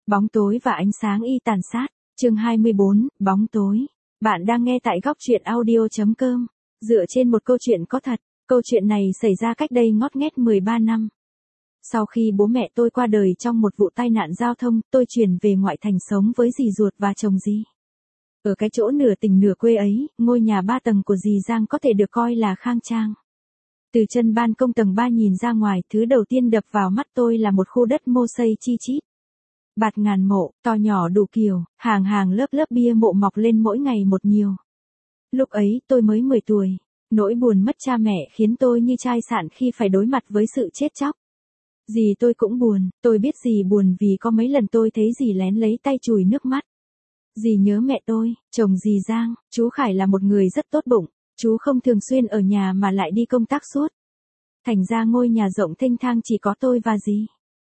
Bóng tối và ánh sáng y tàn sát. Chương 24, bóng tối. Bạn đang nghe tại góc truyện audio.com. Dựa trên một câu chuyện có thật, câu chuyện này xảy ra cách đây ngót nghét 13 năm. Sau khi bố mẹ tôi qua đời trong một vụ tai nạn giao thông, tôi chuyển về ngoại thành sống với dì ruột và chồng dì. Ở cái chỗ nửa tỉnh nửa quê ấy, ngôi nhà 3 tầng của dì Giang có thể được coi là khang trang. Từ chân ban công tầng 3 nhìn ra ngoài, thứ đầu tiên đập vào mắt tôi là một khu đất mô xây chi chít. Bạt ngàn mộ, to nhỏ đủ kiểu, hàng hàng lớp lớp bia mộ mọc lên mỗi ngày một nhiều. Lúc ấy tôi mới 10 tuổi, nỗi buồn mất cha mẹ khiến tôi như chai sạn khi phải đối mặt với sự chết chóc. Dì tôi cũng buồn, tôi biết dì buồn vì có mấy lần tôi thấy dì lén lấy tay chùi nước mắt. Dì nhớ mẹ tôi, chồng dì Giang, chú Khải là một người rất tốt bụng, chú không thường xuyên ở nhà mà lại đi công tác suốt. Thành ra ngôi nhà rộng thênh thang chỉ có tôi và dì.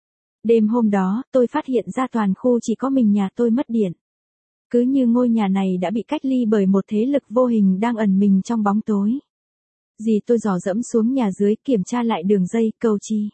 Đêm hôm đó, tôi phát hiện ra toàn khu chỉ có mình nhà tôi mất điện. Cứ như ngôi nhà này đã bị cách ly bởi một thế lực vô hình đang ẩn mình trong bóng tối. Dì tôi dò dẫm xuống nhà dưới kiểm tra lại đường dây, cầu chi.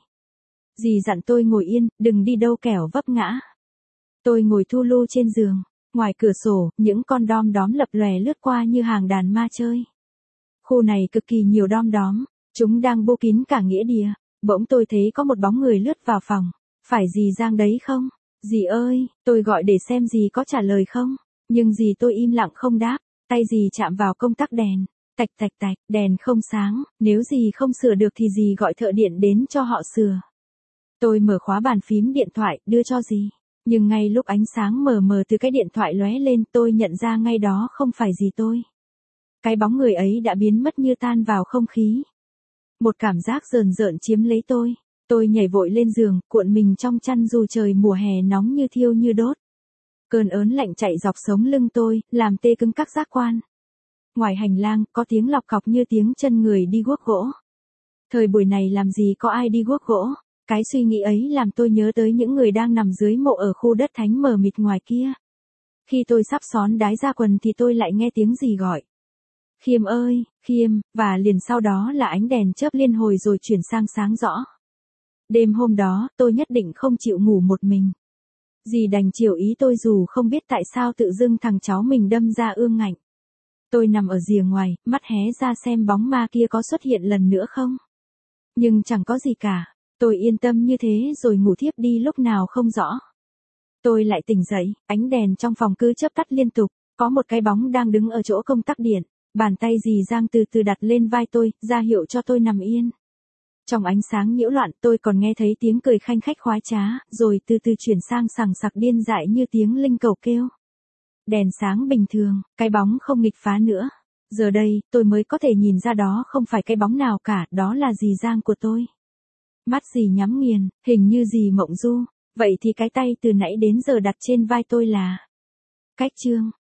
Dì dặn tôi ngồi yên, đừng đi đâu kẻo vấp ngã. Tôi ngồi thu lu trên giường, ngoài cửa sổ, những con đom đóm lập lòe lướt qua như hàng đàn ma chơi. Khu này cực kỳ nhiều đom đóm, chúng đang bô kín cả nghĩa địa. Bỗng tôi thấy có một bóng người lướt vào phòng. Phải dì Giang đấy không? Dì ơi, tôi gọi để xem dì có trả lời không? Nhưng dì tôi im lặng không đáp, tay dì chạm vào công tắc đèn. Tạch tạch tạch, đèn không sáng, nếu dì không sửa được thì dì gọi thợ điện đến cho họ sửa. Tôi mở khóa bàn phím điện thoại, đưa cho dì. Nhưng ngay lúc ánh sáng mờ mờ từ cái điện thoại lóe lên, tôi nhận ra ngay đó không phải dì tôi. Cái bóng người ấy đã biến mất như tan vào không khí. Một cảm giác rờn rợn chiếm lấy tôi. Tôi nhảy vội lên giường, cuộn mình trong chăn dù trời mùa hè nóng như thiêu như đốt. Cơn ớn lạnh chạy dọc sống lưng tôi, làm tê cứng các giác quan. Ngoài hành lang, có tiếng lọc cọc như tiếng chân người đi guốc gỗ. Thời buổi này làm gì có ai đi guốc gỗ? Cái suy nghĩ ấy làm tôi nhớ tới những người đang nằm dưới mộ ở khu đất thánh mờ mịt ngoài kia. Khi tôi sắp xón đái ra quần thì tôi lại nghe tiếng gì gọi. Khiêm ơi, Khiêm, và liền sau đó là ánh đèn chớp liên hồi rồi chuyển sang sáng rõ. Đêm hôm đó, tôi nhất định không chịu ngủ một mình. Dì đành chiều ý tôi dù không biết tại sao tự dưng thằng cháu mình đâm ra ương ngạnh. Tôi nằm ở rìa ngoài, mắt hé ra xem bóng ma kia có xuất hiện lần nữa không. Nhưng chẳng có gì cả, tôi yên tâm như thế rồi ngủ thiếp đi lúc nào không rõ. Tôi lại tỉnh dậy, ánh đèn trong phòng cứ chớp tắt liên tục, có một cái bóng đang đứng ở chỗ công tắc điện, bàn tay dì Giang từ từ đặt lên vai tôi, ra hiệu cho tôi nằm yên. Trong ánh sáng nhiễu loạn tôi còn nghe thấy tiếng cười khanh khách khoái trá, rồi từ từ chuyển sang sằng sặc điên dại như tiếng linh cầu kêu. Đèn sáng bình thường, cái bóng không nghịch phá nữa. Giờ đây, tôi mới có thể nhìn ra đó không phải cái bóng nào cả, đó là dì Giang của tôi. Mắt dì nhắm nghiền, hình như dì mộng du, vậy thì cái tay từ nãy đến giờ đặt trên vai tôi là... Cách chương,